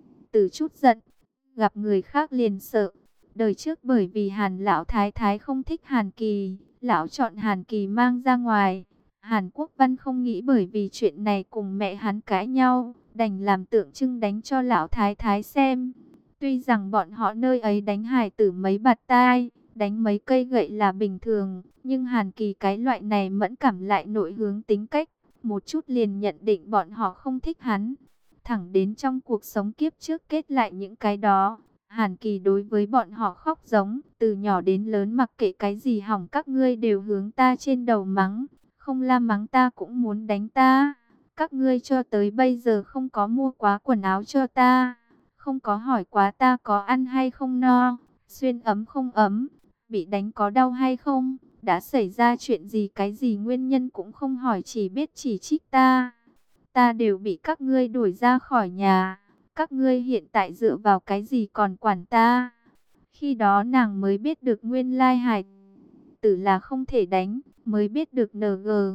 tử chút giận, gặp người khác liền sợ. Đời trước bởi vì Hàn lão thái thái không thích Hàn Kỳ, lão chọn Hàn Kỳ mang ra ngoài. Hàn Quốc Văn không nghĩ bởi vì chuyện này cùng mẹ hắn cãi nhau, đành làm tượng trưng đánh cho lão thái thái xem. Tuy rằng bọn họ nơi ấy đánh hài tử mấy bạt tai, đánh mấy cây gậy là bình thường, nhưng Hàn Kỳ cái loại này mẫn cảm lại nội hướng tính cách, một chút liền nhận định bọn họ không thích hắn. Thẳng đến trong cuộc sống kiếp trước kết lại những cái đó, Hàn Kỳ đối với bọn họ khóc giống, từ nhỏ đến lớn mặc kệ cái gì hỏng các ngươi đều hướng ta trên đầu mắng, không la mắng ta cũng muốn đánh ta. Các ngươi cho tới bây giờ không có mua quá quần áo cho ta, không có hỏi quá ta có ăn hay không no, xuyên ấm không ấm, bị đánh có đau hay không, đã xảy ra chuyện gì, cái gì nguyên nhân cũng không hỏi, chỉ biết chỉ trích ta. Ta đều bị các ngươi đuổi ra khỏi nhà, các ngươi hiện tại dựa vào cái gì còn quản ta? Khi đó nàng mới biết được nguyên lai hài tử là không thể đánh, mới biết được en giê.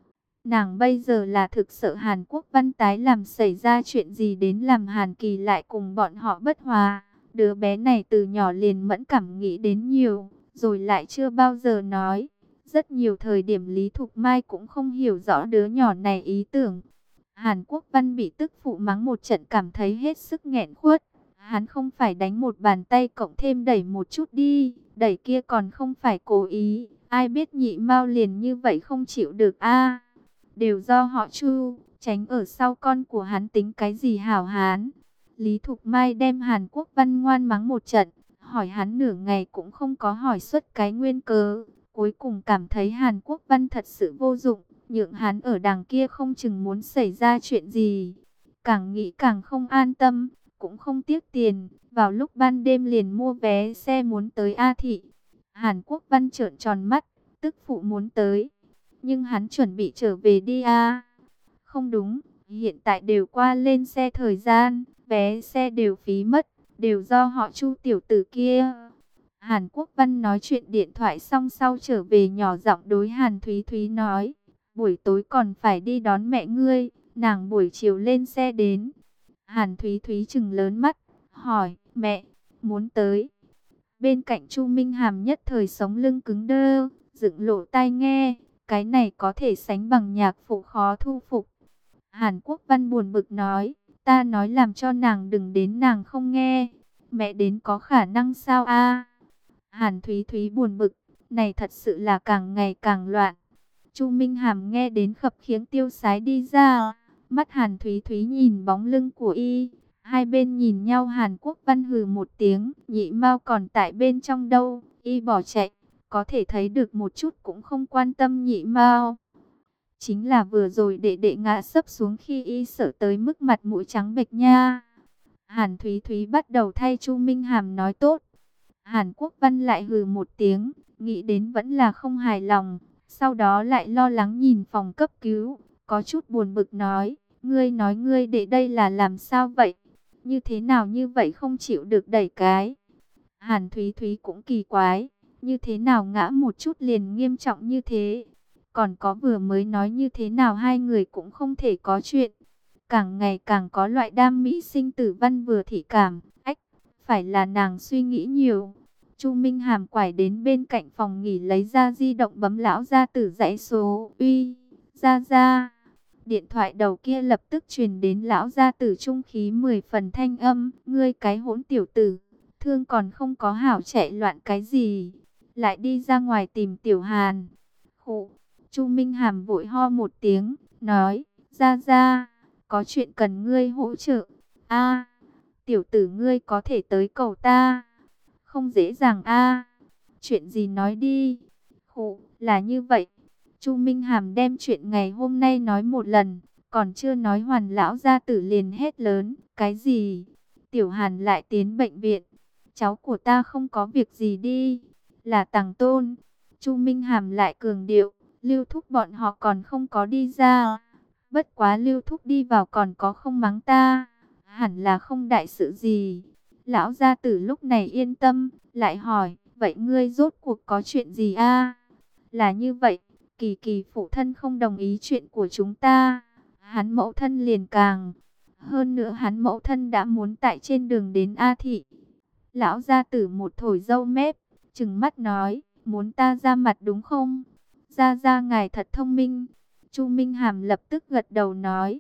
Nàng bây giờ là thực sợ Hàn Quốc Văn tái làm xảy ra chuyện gì đến làm Hàn Kỳ lại cùng bọn họ bất hòa. Đứa bé này từ nhỏ liền mẫn cảm, nghĩ đến nhiều, rồi lại chưa bao giờ nói. Rất nhiều thời điểm Lý Thục Mai cũng không hiểu rõ đứa nhỏ này ý tưởng. Hàn Quốc Văn bị tức phụ mắng một trận cảm thấy hết sức nghẹn khuất. Hắn không phải đánh một bàn tay cộng thêm đẩy một chút đi, đẩy kia còn không phải cố ý. Ai biết Nhị Mao liền như vậy không chịu được a. Đều do họ Chu, tránh ở sau con của hắn tính cái gì hảo hán. Lý Thục Mai đem Hàn Quốc Văn ngoan mắng một trận, hỏi hắn nửa ngày cũng không có hỏi xuất cái nguyên cớ. Cuối cùng cảm thấy Hàn Quốc Văn thật sự vô dụng, nhượng hắn ở đằng kia không chừng muốn xảy ra chuyện gì. Càng nghĩ càng không an tâm, cũng không tiếc tiền, vào lúc ban đêm liền mua vé xe muốn tới A Thị. Hàn Quốc Văn trợn tròn mắt, tức phụ muốn tới, nhưng hắn chuẩn bị trở về đi a. Không đúng, hiện tại đều qua lên xe thời gian, vé xe đều phí mất, đều do họ Chu tiểu tử kia. Hàn Quốc Văn nói chuyện điện thoại xong sau trở về nhỏ giọng đối Hàn Thúy Thúy nói, buổi tối còn phải đi đón mẹ ngươi, nàng buổi chiều lên xe đến. Hàn Thúy Thúy trừng lớn mắt, hỏi, mẹ, muốn tới. Bên cạnh Chu Minh Hàm nhất thời sống lưng cứng đơ, dựng lỗ tai nghe, cái này có thể sánh bằng nhạc phụ khó thu phục. Hàn Quốc Văn buồn bực nói, ta nói làm cho nàng đừng đến nàng không nghe, mẹ đến có khả năng sao a? Hàn Thúy Thúy buồn bực, này thật sự là càng ngày càng loạn. Chu Minh Hàm nghe đến khập khiễng tiêu sái đi ra, mắt Hàn Thúy Thúy nhìn bóng lưng của y, hai bên nhìn nhau. Hàn Quốc Văn hừ một tiếng, Nhị Mao còn tại bên trong đâu, y bỏ chạy, có thể thấy được một chút cũng không quan tâm Nhị Mao. Chính là vừa rồi đệ đệ ngã sấp xuống khi y sợ tới mức mặt mũi trắng bệch nha. Hàn Thúy Thúy bắt đầu thay Chu Minh Hàm nói tốt. Hàn Quốc Văn lại hừ một tiếng, nghĩ đến vẫn là không hài lòng, sau đó lại lo lắng nhìn phòng cấp cứu, có chút buồn bực nói, ngươi nói ngươi đệ đây là làm sao vậy? Như thế nào như vậy không chịu được đẩy cái? Hàn Thúy Thúy cũng kỳ quái, như thế nào ngã một chút liền nghiêm trọng như thế? Còn có vừa mới nói như thế nào hai người cũng không thể có chuyện. Càng ngày càng có loại đam mỹ sinh tử văn vừa thị cảm, ách, phải là nàng suy nghĩ nhiều. Chu Minh Hàm quải đến bên cạnh phòng nghỉ lấy ra di động bấm lão gia tử dãy số, uy, gia gia. Điện thoại đầu kia lập tức truyền đến lão gia tử trung khí mười phần thanh âm, ngươi cái hỗn tiểu tử, thương còn không có hảo chạy loạn cái gì, lại đi ra ngoài tìm tiểu Hàn. Khụ, Chu Minh Hàm vội ho một tiếng, nói, gia gia, có chuyện cần ngươi hỗ trợ. A, tiểu tử ngươi có thể tới cầu ta. Không dễ dàng a. Chuyện gì nói đi. Khụ, là như vậy. Chu Minh Hàm đem chuyện ngày hôm nay nói một lần, còn chưa nói hoàn lão gia tử liền hét lớn, cái gì? Tiểu Hàn lại tiến bệnh viện. Cháu của ta không có việc gì đi. Là Tằng Tôn. Chu Minh Hàm lại cường điệu, Lưu Thúc bọn họ còn không có đi ra. Bất quá Lưu Thúc đi vào còn có không mắng ta. Hẳn là không đại sự gì. Lão gia tử lúc này yên tâm, lại hỏi, vậy ngươi rốt cuộc có chuyện gì a? Là như vậy, Kỳ Kỳ phụ thân không đồng ý chuyện của chúng ta. Hắn mẫu thân liền càng. Hơn nữa hắn mẫu thân đã muốn tại trên đường đến A Thị. Lão gia tử một thổi dâu mép, trừng mắt nói, muốn ta ra mặt đúng không? Gia gia ngài thật thông minh. Chu Minh Hàm lập tức gật đầu nói,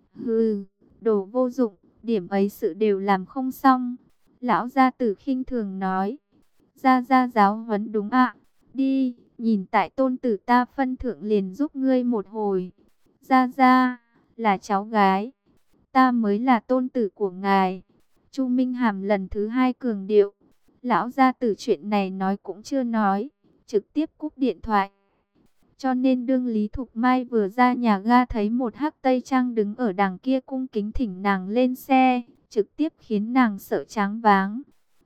hừ, đồ vô dụng, điểm ấy sự đều làm không xong. Lão gia tử khinh thường nói, gia gia giáo huấn đúng ạ, đi, nhìn tại tôn tử ta phân thượng liền giúp ngươi một hồi. Gia gia, là cháu gái, ta mới là tôn tử của ngài. Chu Minh Hàm lần thứ hai cường điệu. Lão gia tử chuyện này nói cũng chưa nói, trực tiếp cúp điện thoại. Cho nên đương Lý Thục Mai vừa ra nhà ga thấy một hắc tây trang đứng ở đằng kia cung kính thỉnh nàng lên xe, trực tiếp khiến nàng sợ choáng váng.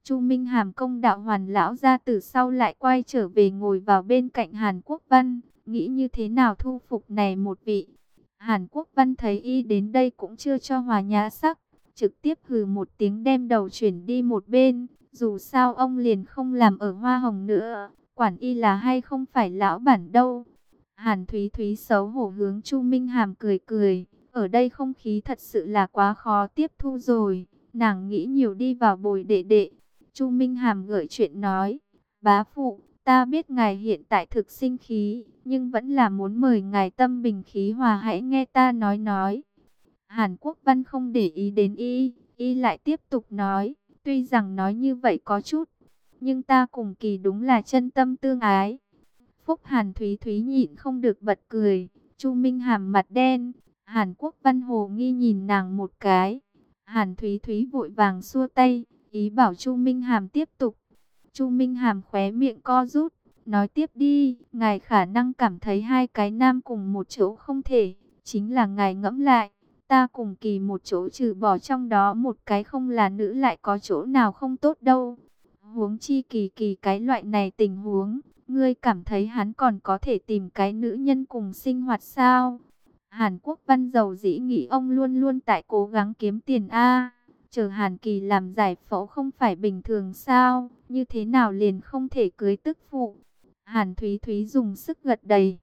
Chu Minh Hàm công đạo Hoàn lão gia tử sau lại quay trở về ngồi vào bên cạnh Hàn Quốc Văn, nghĩ như thế nào thu phục này một vị. Hàn Quốc Văn thấy y đến đây cũng chưa cho hòa nhã sắc, trực tiếp hừ một tiếng đem đầu chuyển đi một bên, dù sao ông liền không làm ở Hoa Hồng nữa, quản y là hay không phải lão bản đâu. Hàn Thúy Thúy xấu hổ hướng Chu Minh Hàm cười cười, ở đây không khí thật sự là quá khó tiếp thu rồi, nàng nghĩ nhiều đi vào bồi đệ đệ. Chu Minh Hàm gợi chuyện nói, bá phụ, ta biết ngài hiện tại thực sinh khí, nhưng vẫn là muốn mời ngài tâm bình khí hòa hãy nghe ta nói nói. Hàn Quốc Văn không để ý đến y, y lại tiếp tục nói, tuy rằng nói như vậy có chút, nhưng ta cùng Kỳ đúng là chân tâm tương ái. Phúc Hàn Thúy Thúy nhịn không được bật cười, Chu Minh Hàm mặt đen, Hàn Quốc Văn hồ nghi nhìn nàng một cái. Hàn Thúy Thúy vội vàng xua tay, ý bảo Chu Minh Hàm tiếp tục. Chu Minh Hàm khóe miệng co rút, nói tiếp đi, ngài khả năng cảm thấy hai cái nam cùng một chỗ không thể, chính là ngài ngẫm lại, ta cùng Kỳ một chỗ trừ bỏ trong đó một cái không là nữ lại có chỗ nào không tốt đâu. Huống chi Kỳ Kỳ cái loại này tình huống, ngươi cảm thấy hắn còn có thể tìm cái nữ nhân cùng sinh hoạt sao? Hàn Quốc Văn giàu dĩ nghĩ ông luôn luôn tại cố gắng kiếm tiền a. Chờ Hàn Kỳ làm giải phẫu không phải bình thường sao? Như thế nào liền không thể cưới tức phụ? Hàn Thúy Thúy dùng sức gật đầy.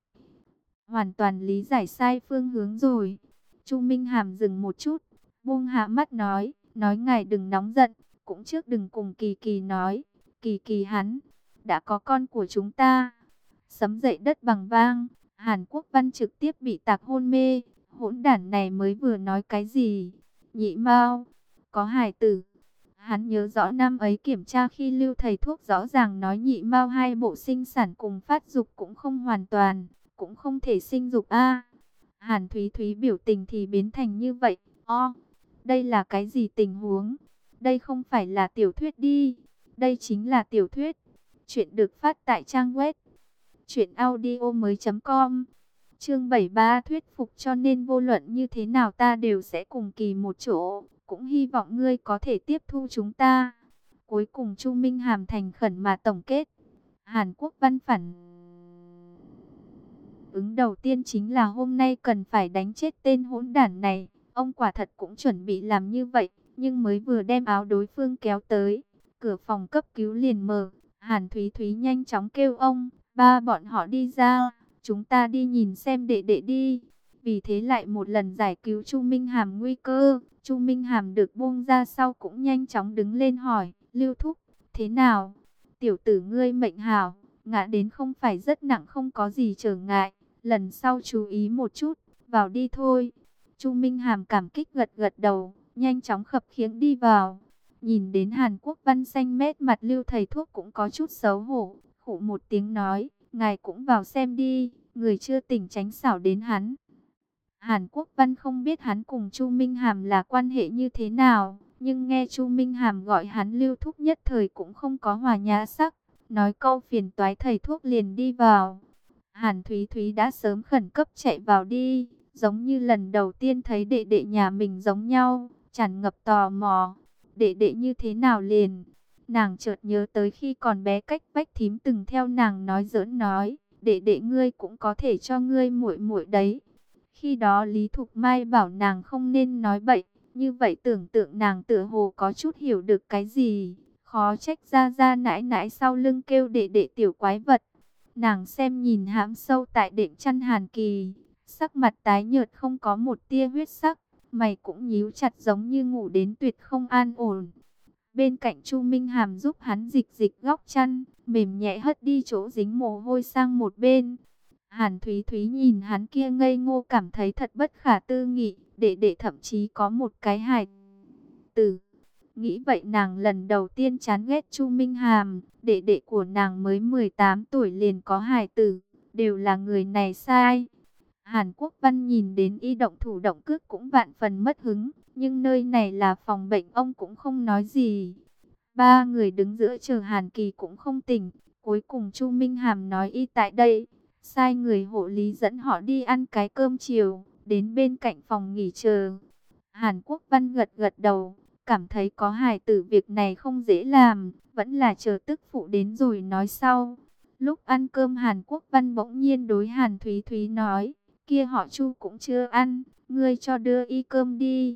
Hoàn toàn lý giải sai phương hướng rồi. Chu Minh Hàm dừng một chút, buông hạ mắt nói, nói ngài đừng nóng giận, cũng trước đừng cùng Kỳ Kỳ nói. Kỳ Kỳ hắn đã có con của chúng ta. Sấm dậy đất bằng vang, Hàn Quốc Văn trực tiếp bị tạc hôn mê. Hỗn đản này mới vừa nói cái gì? Nhị Mao có hài tử. Hắn nhớ rõ năm ấy kiểm tra khi lưu thầy thuốc rõ ràng nói nhị mao hai bộ sinh sản cùng phát dục cũng không hoàn toàn, cũng không thể sinh dục a. Hàn Thúy Thúy biểu tình thì biến thành như vậy. O, đây là cái gì tình huống? Đây không phải là tiểu thuyết đi. Đây chính là tiểu thuyết. Chuyện được phát tại trang web truyện audio mới chấm com. Chương bảy mươi ba thuyết phục, cho nên vô luận như thế nào ta đều sẽ cùng Kỳ một chỗ, cũng hy vọng ngươi có thể tiếp thu chúng ta. Cuối cùng Chu Minh Hàm thành khẩn mà tổng kết. Hàn Quốc Văn phản ứng đầu tiên chính là hôm nay cần phải đánh chết tên hỗn đản này. Ông quả thật cũng chuẩn bị làm như vậy, nhưng mới vừa đem áo đối phương kéo tới, cửa phòng cấp cứu liền mở. Hàn Thúy Thúy nhanh chóng kêu ông, ba bọn họ đi ra, chúng ta đi nhìn xem đệ đệ đi. Vì thế lại một lần giải cứu Chu Minh Hàm nguy cơ. Chu Minh Hàm được buông ra sau cũng nhanh chóng đứng lên hỏi, Lưu Thúc, thế nào? Tiểu tử ngươi mệnh hảo, ngã đến không phải rất nặng, không có gì trở ngại. Lần sau chú ý một chút, vào đi thôi. Chu Minh Hàm cảm kích gật gật đầu, nhanh chóng khập khiễng đi vào. Nhìn đến Hàn Quốc Văn xanh mét mặt, Lưu thầy thuốc cũng có chút xấu hổ, khụ một tiếng nói, ngài cũng vào xem đi, người chưa tỉnh tránh xảo đến hắn. Hàn Quốc Văn không biết hắn cùng Chu Minh Hàm là quan hệ như thế nào, nhưng nghe Chu Minh Hàm gọi hắn Lưu Thúc nhất thời cũng không có hòa nhã sắc, nói câu phiền toái thầy thuốc liền đi vào. Hàn Thúy Thúy đã sớm khẩn cấp chạy vào đi, giống như lần đầu tiên thấy đệ đệ nhà mình giống nhau, tràn ngập tò mò. Đệ đệ như thế nào liền? Nàng chợt nhớ tới khi còn bé Cách Bách thím từng theo nàng nói giỡn nói, đệ đệ ngươi cũng có thể cho ngươi muội muội đấy. Khi đó Lý Thục Mai bảo nàng không nên nói bậy, như vậy tưởng tượng nàng tựa hồ có chút hiểu được cái gì, khó trách ra ra nãi nãi sau lưng kêu đệ đệ tiểu quái vật. Nàng xem nhìn hãm sâu tại đệm chăn Hàn Kỳ, sắc mặt tái nhợt không có một tia huyết sắc, mày cũng nhíu chặt giống như ngủ đến tuyệt không an ổn. Bên cạnh Chu Minh Hàm giúp hắn dịch dịch góc chăn, mềm nhẹ hất đi chỗ dính mồ hôi sang một bên. Hàn Thúy Thúy nhìn hắn kia ngây ngô cảm thấy thật bất khả tư nghị, đệ đệ thậm chí có một cái hài tử. Nghĩ vậy nàng lần đầu tiên chán ghét Chu Minh Hàm, đệ đệ của nàng mới mười tám tuổi liền có hài tử, đều là người này sai. Hàn Quốc Văn nhìn đến y động thủ động cước cũng vạn phần mất hứng, nhưng nơi này là phòng bệnh ông cũng không nói gì. Ba người đứng giữa chờ Hàn Kỳ cũng không tỉnh, cuối cùng Chu Minh Hàm nói y tại đây, sai người hộ lý dẫn họ đi ăn cái cơm chiều, đến bên cạnh phòng nghỉ chờ. Hàn Quốc Văn gật gật đầu, cảm thấy có hài tử việc này không dễ làm, vẫn là chờ tức phụ đến rồi nói sau. Lúc ăn cơm Hàn Quốc Văn bỗng nhiên đối Hàn Thúy Thúy nói, kia họ Chu cũng chưa ăn, ngươi cho đưa y cơm đi.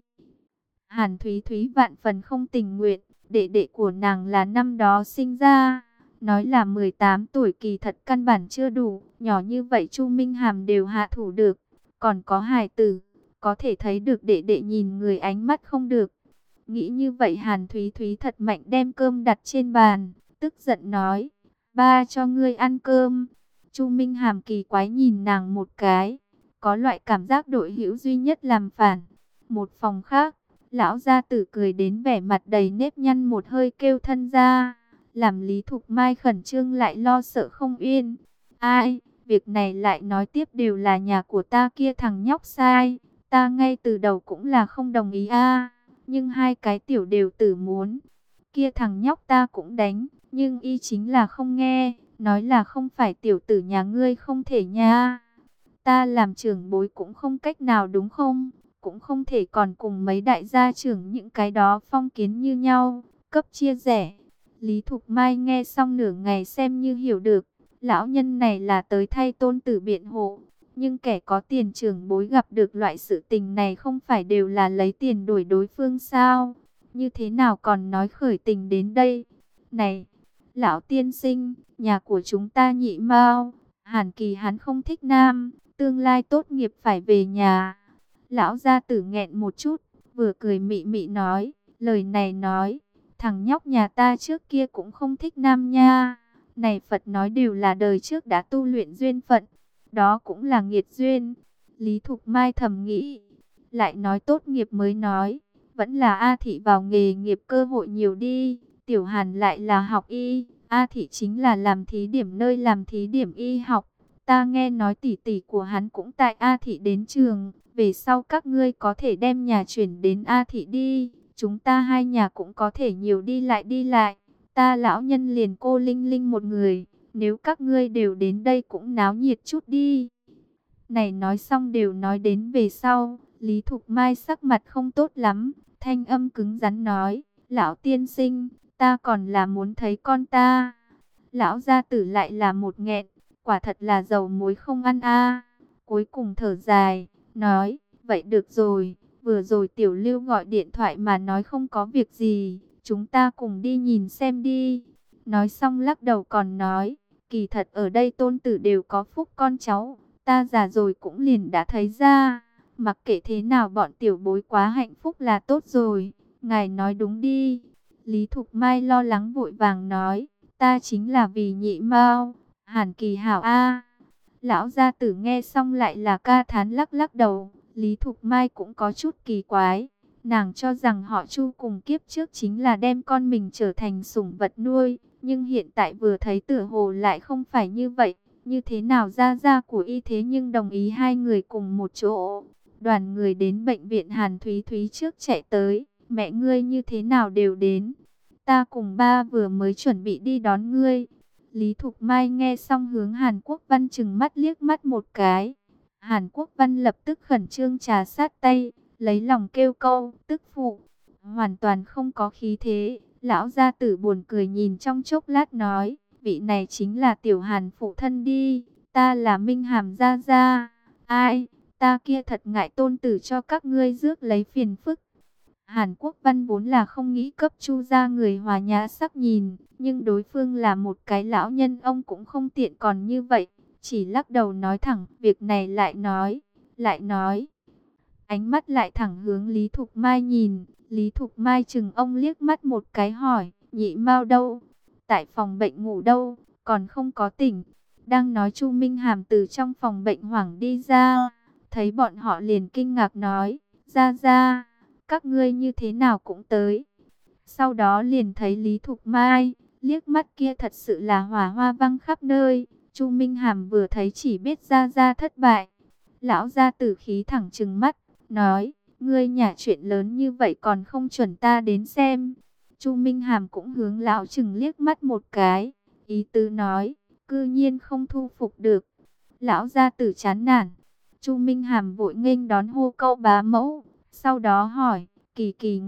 Hàn Thúy Thúy vạn phần không tình nguyện, đệ đệ của nàng là năm đó sinh ra, nói là mười tám tuổi kỳ thật căn bản chưa đủ, nhỏ như vậy Chu Minh Hàm đều hạ thủ được, còn có hài tử, có thể thấy được đệ đệ nhìn người ánh mắt không được. Nghĩ như vậy Hàn Thúy Thúy thật mạnh đem cơm đặt trên bàn, tức giận nói, ba cho ngươi ăn cơm. Chu Minh Hàm kỳ quái nhìn nàng một cái, có loại cảm giác đội hữu duy nhất làm phản. Một phòng khác, lão gia tử cười đến vẻ mặt đầy nếp nhăn một hơi kêu thân ra, làm Lý Thục Mai khẩn trương lại lo sợ không yên. Ai, việc này lại nói tiếp đều là nhà của ta kia thằng nhóc sai, ta ngay từ đầu cũng là không đồng ý a, nhưng hai cái tiểu đều tử muốn. Kia thằng nhóc ta cũng đánh, nhưng y chính là không nghe, nói là không phải tiểu tử nhà ngươi không thể nha. Ta làm trưởng bối cũng không cách nào đúng không? Cũng không thể còn cùng mấy đại gia trưởng những cái đó phong kiến như nhau, cấp chia rẽ. Lý Thục Mai nghe xong nửa ngày xem như hiểu được, lão nhân này là tới thay tôn tử biện hộ. Nhưng kẻ có tiền trưởng bối gặp được loại sự tình này không phải đều là lấy tiền đổi đối phương sao? Như thế nào còn nói khởi tình đến đây? Này, lão tiên sinh, nhà của chúng ta nhị mao, Hàn Kỳ hắn không thích nam, tương lai tốt nghiệp phải về nhà. Lão gia tử nghẹn một chút, vừa cười mị mị nói, lời này nói, thằng nhóc nhà ta trước kia cũng không thích nam nha. Này Phật nói đều là đời trước đã tu luyện duyên phận, đó cũng là nghiệt duyên. Lý Thục Mai thầm nghĩ, lại nói tốt nghiệp mới nói, vẫn là A Thị vào nghề nghiệp cơ hội nhiều đi. Tiểu Hàn lại là học y, A Thị chính là làm thí điểm nơi làm thí điểm y học. Ta nghe nói tỷ tỷ của hắn cũng tại A Thị đến trường, về sau các ngươi có thể đem nhà chuyển đến A Thị đi, chúng ta hai nhà cũng có thể nhiều đi lại đi lại. Ta lão nhân liền cô Linh Linh một người, nếu các ngươi đều đến đây cũng náo nhiệt chút đi. Này nói xong đều nói đến về sau, Lý Thục Mai sắc mặt không tốt lắm, thanh âm cứng rắn nói, lão tiên sinh, ta còn là muốn thấy con ta. Lão gia tử lại là một nghẹn, quả thật là dầu muối không ăn a. Cuối cùng thở dài, nói, vậy được rồi, vừa rồi Tiểu Lưu gọi điện thoại mà nói không có việc gì, chúng ta cùng đi nhìn xem đi. Nói xong lắc đầu còn nói, kỳ thật ở đây tôn tử đều có phúc con cháu, ta già rồi cũng liền đã thấy ra, mặc kệ thế nào bọn tiểu bối quá hạnh phúc là tốt rồi, ngài nói đúng đi. Lý Thục Mai lo lắng vội vàng nói, ta chính là vì nhị mao, Hàn Kỳ hảo a. Lão gia tử nghe xong lại là ca thán lắc lắc đầu, Lý Thục Mai cũng có chút kỳ quái. Nàng cho rằng họ Chu cùng kiếp trước chính là đem con mình trở thành sủng vật nuôi, nhưng hiện tại vừa thấy tựa hồ lại không phải như vậy. Như thế nào gia gia của y thế nhưng đồng ý hai người cùng một chỗ. Đoàn người đến bệnh viện Hàn Thúy Thúy trước chạy tới, mẹ ngươi như thế nào đều đến. Ta cùng ba vừa mới chuẩn bị đi đón ngươi. Lý Thục Mai nghe xong hướng Hàn Quốc Văn chừng mắt liếc mắt một cái. Hàn Quốc Văn lập tức khẩn trương trà sát tay, lấy lòng kêu câu, tức phụ. Hoàn toàn không có khí thế. Lão gia tử buồn cười nhìn trong chốc lát nói, vị này chính là Tiểu Hàn phụ thân đi, ta là Minh Hàm gia gia. Ai, ta kia thật ngại tôn tử cho các ngươi rước lấy phiền phức. Hàn Quốc Văn vốn là không nghĩ cấp Chu gia người hòa nhã sắc nhìn, nhưng đối phương là một cái lão nhân ông cũng không tiện còn như vậy, chỉ lắc đầu nói thẳng, việc này lại nói, lại nói. Ánh mắt lại thẳng hướng Lý Thục Mai nhìn, Lý Thục Mai chừng ông liếc mắt một cái hỏi, nhị mao đâu? Tại phòng bệnh ngủ đâu, còn không có tỉnh. Đang nói Chu Minh Hàm từ trong phòng bệnh hoảng đi ra, thấy bọn họ liền kinh ngạc nói, ra ra, các ngươi như thế nào cũng tới. Sau đó liền thấy Lý Thục Mai, liếc mắt kia thật sự là hỏa hoa văng khắp nơi. Chu Minh Hàm vừa thấy chỉ biết ra ra thất bại. Lão gia tử khí thẳng trừng mắt, nói, ngươi nhả chuyện lớn như vậy còn không chuẩn ta đến xem. Chu Minh Hàm cũng hướng lão trừng liếc mắt một cái, ý tứ nói, cư nhiên không thu phục được. Lão gia tử chán nản. Chu Minh Hàm vội nghênh đón hô câu bá mẫu, sau đó hỏi, Kỳ Kỳ ngủ,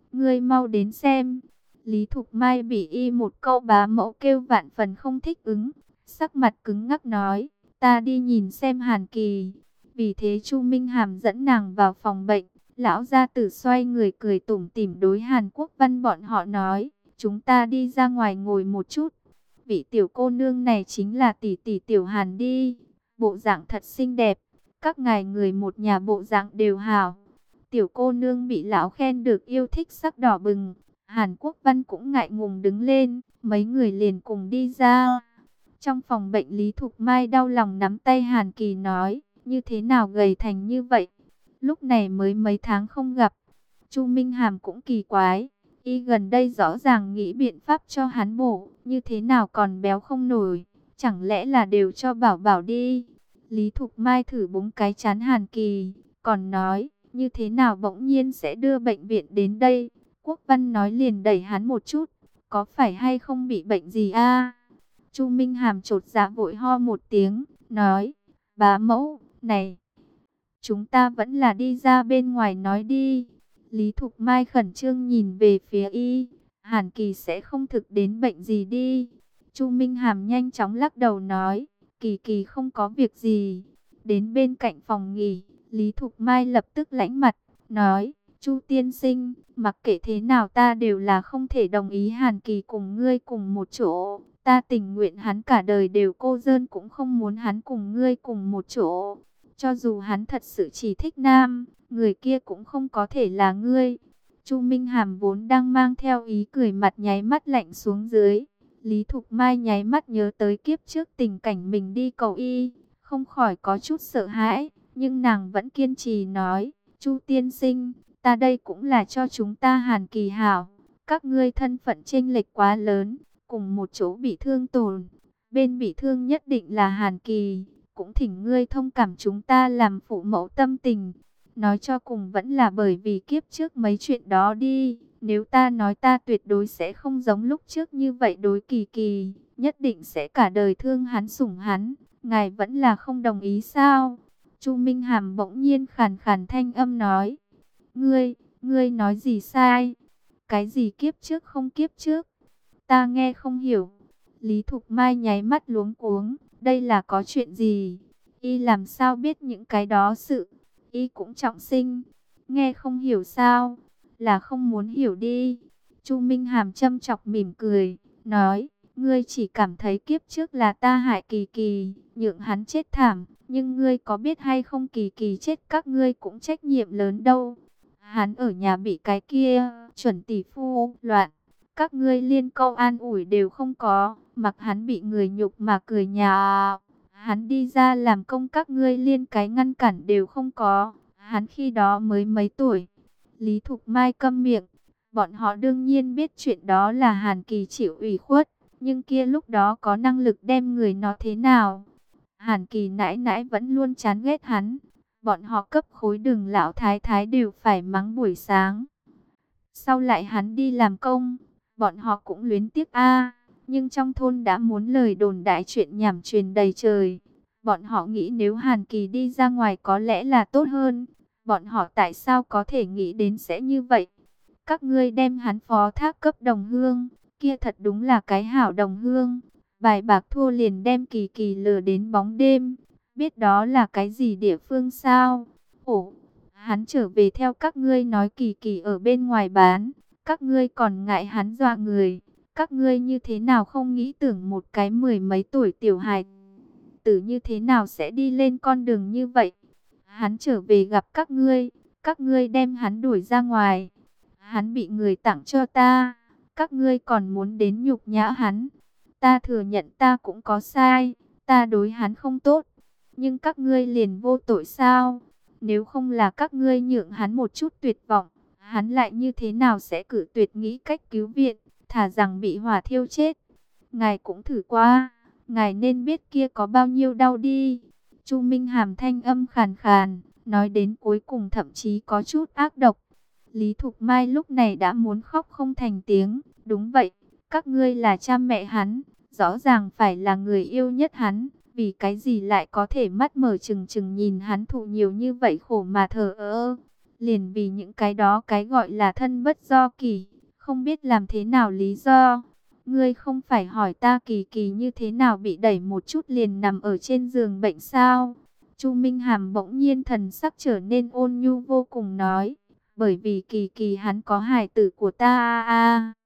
ngươi mau đến xem. Lý Thục Mai bị y một câu bá mẫu kêu vạn phần không thích ứng, sắc mặt cứng ngắc nói, ta đi nhìn xem Hàn Kỳ. Vì thế Chu Minh Hàm dẫn nàng vào phòng bệnh. Lão gia tử xoay người cười tủm tỉm đối Hàn Quốc Văn bọn họ nói, chúng ta đi ra ngoài ngồi một chút. Vị tiểu cô nương này chính là tỷ tỷ tiểu Hàn đi, bộ dạng thật xinh đẹp, các ngài người một nhà bộ dạng đều hảo. Tiểu cô nương bị lão khen được yêu thích sắc đỏ bừng, Hàn Quốc Văn cũng ngại ngùng đứng lên, mấy người liền cùng đi ra. Trong phòng bệnh Lý Thục Mai đau lòng nắm tay Hàn Kỳ nói, như thế nào gầy thành như vậy? Lúc này mới mấy tháng không gặp. Chu Minh Hàm cũng kỳ quái, y gần đây rõ ràng nghĩ biện pháp cho hắn bổ, như thế nào còn béo không nổi, chẳng lẽ là đều cho bảo bảo đi. Lý Thục Mai thử búng cái chán Hàn Kỳ, còn nói, như thế nào bỗng nhiên sẽ đưa bệnh viện đến đây. Quốc Văn nói liền đẩy hắn một chút, có phải hay không bị bệnh gì a? Chu Minh Hàm chột dạ vội ho một tiếng, nói, bá mẫu, này, chúng ta vẫn là đi ra bên ngoài nói đi. Lý Thục Mai khẩn trương nhìn về phía y, Hàn Kỳ sẽ không thực đến bệnh gì đi. Chu Minh Hàm nhanh chóng lắc đầu nói, Kỳ Kỳ không có việc gì. Đến bên cạnh phòng nghỉ, Lý Thục Mai lập tức lãnh mặt, nói, Chu tiên sinh, mặc kệ thế nào ta đều là không thể đồng ý Hàn Kỳ cùng ngươi cùng một chỗ. Ta tình nguyện hắn cả đời đều cô đơn cũng không muốn hắn cùng ngươi cùng một chỗ. Cho dù hắn thật sự chỉ thích nam, người kia cũng không có thể là ngươi. Chu Minh Hàm vốn đang mang theo ý cười mặt nháy mắt lạnh xuống dưới. Lý Thục Mai nháy mắt nhớ tới kiếp trước tình cảnh mình đi cầu y, không khỏi có chút sợ hãi, nhưng nàng vẫn kiên trì nói, Chu tiên sinh, ta đây cũng là cho chúng ta Hàn Kỳ hảo, các ngươi thân phận chênh lệch quá lớn, cùng một chỗ bị thương tổn, bên bị thương nhất định là Hàn Kỳ, cũng thỉnh ngươi thông cảm chúng ta làm phụ mẫu tâm tình. Nói cho cùng vẫn là bởi vì kiếp trước mấy chuyện đó đi. Nếu ta nói ta tuyệt đối sẽ không giống lúc trước như vậy đối Kỳ Kỳ, nhất định sẽ cả đời thương hắn sủng hắn. Ngài vẫn là không đồng ý sao? Chu Minh Hàm bỗng nhiên khàn khàn thanh âm nói. Ngươi, ngươi nói gì sai? Cái gì kiếp trước không kiếp trước? Ta nghe không hiểu. Lý Thục Mai nháy mắt luống cuống. Đây là có chuyện gì? Y làm sao biết những cái đó sự? Y cũng trọng sinh. Nghe không hiểu sao? Là không muốn hiểu đi. Chu Minh Hàm châm chọc mỉm cười, nói, ngươi chỉ cảm thấy kiếp trước là ta hại Kỳ Kỳ, nhượng hắn chết thảm, nhưng ngươi có biết hay không Kỳ Kỳ chết các ngươi cũng trách nhiệm lớn đâu. Hắn ở nhà bị cái kia, chuẩn tỷ phu, loạn, các ngươi liên câu an ủi đều không có, mặc hắn bị người nhục mà cười nhạo. Hắn đi ra làm công các ngươi liên cái ngăn cản đều không có, hắn khi đó mới mấy tuổi. Lý Thục Mai câm miệng, bọn họ đương nhiên biết chuyện đó là Hàn Kỳ chịu ủy khuất, nhưng kia lúc đó có năng lực đem người nó thế nào. Hàn Kỳ nãi nãi vẫn luôn chán ghét hắn, bọn họ cấp khối đường lão thái thái đều phải mắng buổi sáng. Sau lại hắn đi làm công, bọn họ cũng luyến tiếc a, nhưng trong thôn đã muốn lời đồn đại chuyện nhảm truyền đầy trời. Bọn họ nghĩ nếu Hàn Kỳ đi ra ngoài có lẽ là tốt hơn. Bọn họ tại sao có thể nghĩ đến sẽ như vậy? Các ngươi đem hắn phó thác cấp đồng hương, kia thật đúng là cái hảo đồng hương. Bài bạc thua liền đem Kỳ Kỳ lừa đến bóng đêm. Biết đó là cái gì địa phương sao? Ồ, hắn trở về theo các ngươi nói Kỳ Kỳ ở bên ngoài bán. Các ngươi còn ngại hắn dọa người. Các ngươi như thế nào không nghĩ tưởng một cái mười mấy tuổi tiểu hài tử như thế nào sẽ đi lên con đường như vậy? Hắn trở về gặp các ngươi, các ngươi đem hắn đuổi ra ngoài. Hắn bị người tặng cho ta, các ngươi còn muốn đến nhục nhã hắn. Ta thừa nhận ta cũng có sai, ta đối hắn không tốt. Nhưng các ngươi liền vô tội sao? Nếu không là các ngươi nhượng hắn một chút tuyệt vọng, hắn lại như thế nào sẽ cử tuyệt nghĩ cách cứu viện, thà rằng bị hỏa thiêu chết. Ngài cũng thử qua, ngài nên biết kia có bao nhiêu đau đi. Chu Minh Hàm thanh âm khàn khàn, nói đến cuối cùng thậm chí có chút ác độc. Lý Thục Mai lúc này đã muốn khóc không thành tiếng. Đúng vậy, các ngươi là cha mẹ hắn, rõ ràng phải là người yêu nhất hắn. Vì cái gì lại có thể mắt mở trừng trừng nhìn hắn thụ nhiều như vậy khổ mà thờ ơ. liền vì những cái đó cái gọi là thân bất do kỷ, không biết làm thế nào lý do. Ngươi không phải hỏi ta Kỳ Kỳ như thế nào bị đẩy một chút liền nằm ở trên giường bệnh sao? Chu Minh Hàm bỗng nhiên thần sắc trở nên ôn nhu vô cùng nói, bởi vì Kỳ Kỳ hắn có hài tử của ta a.